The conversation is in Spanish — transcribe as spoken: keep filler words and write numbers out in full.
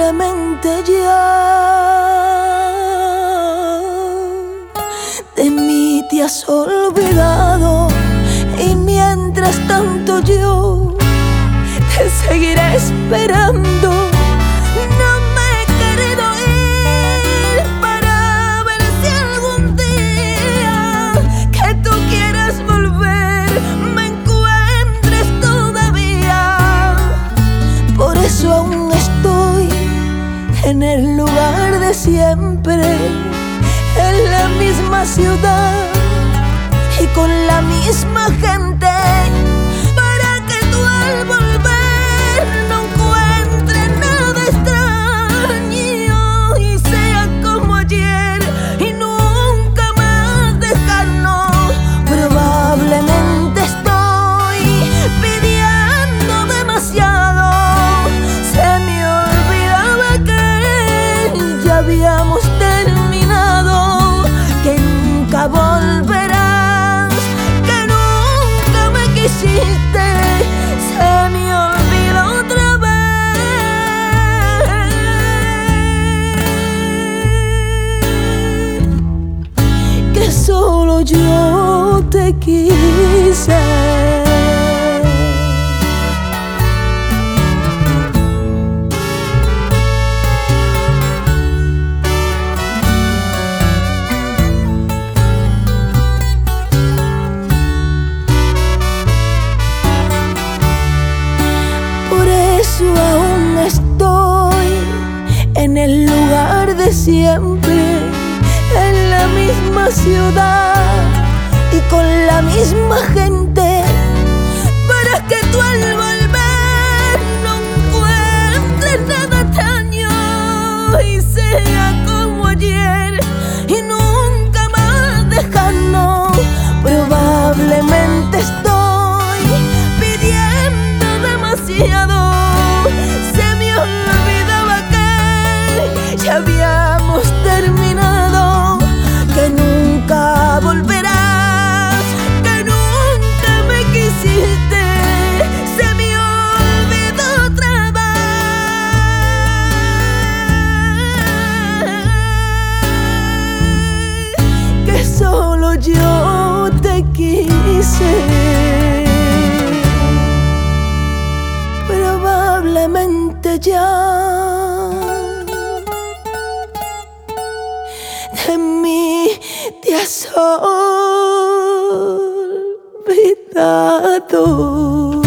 Probablemente ya de mí te has olvidado, y mientras tanto yo te seguiré esperando. No me he querido ir para ver si algún día que tú quieras volver me encuentres todavía. Por eso aún estoy en el lugar de siempre, en la misma ciudad y con la misma gente, para que tú al volver no encuentres nada extraño y sea como ayer y nunca más dejarnos. Probablemente estoy pidiendo demasiado. Se me olvidaba que ya habíamos terminado, que nunca volverás, que nunca me quisiste. Se me olvidó otra vez que solo yo te quise. Aún estoy en el lugar de siempre, en la misma ciudad y con la misma gente, para que tú al volver no encuentres nada extraño y sea como ayer y nunca más dejarnos. Probablemente estoy pidiendo demasiado. Ya habíamos terminado, que nunca volverás, que nunca me quisiste. Se me olvidó otra vez que solo yo te quise. Probablemente ya de mí te has olvidado.